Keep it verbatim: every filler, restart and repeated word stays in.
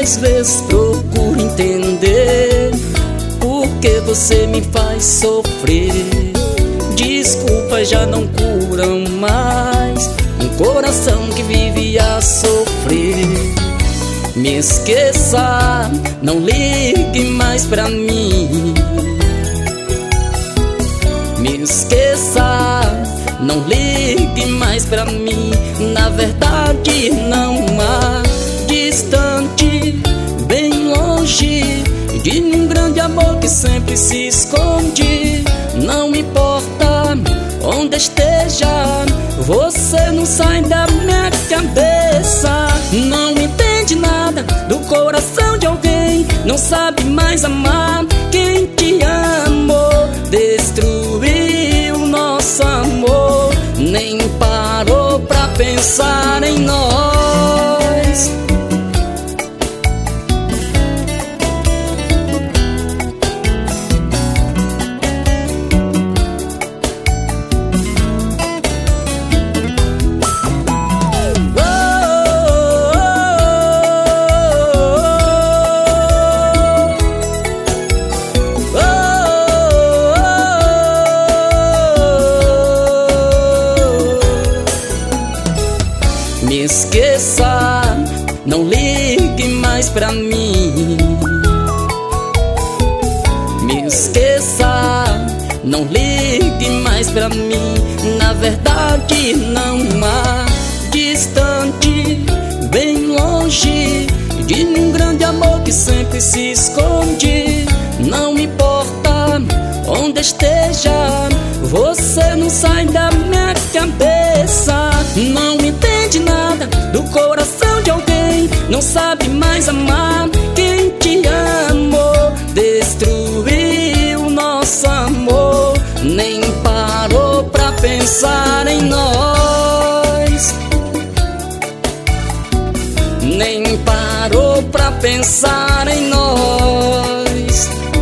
às vezes procuro entender por que você me faz sofrer. Desculpas já não curam mais um coração que vive a sofrer. Me esqueça, não ligue mais pra mim. Me esqueça, não ligue mais pra mim. Na verdade não há distante, bem longe de um grande amor que sempre se esconde. Não importa onde esteja, você não sai da minha cabeça. Não entende nada do coração de alguém, não sabe mais amar quem te amou. Destruiu nosso amor, nem parou pra pensar em nós. Me esqueça, não ligue mais pra mim. Me esqueça, não ligue mais pra mim. Na verdade não há distante, bem longe de um grande amor que sempre se esconde. Não importa onde esteja, você não sai da minha cabeça. Não entende nada do coração de alguém, não sabe mais amar quem te amou. Destruiu nosso amor, nem parou pra pensar em nós. Nem parou pra pensar em nós.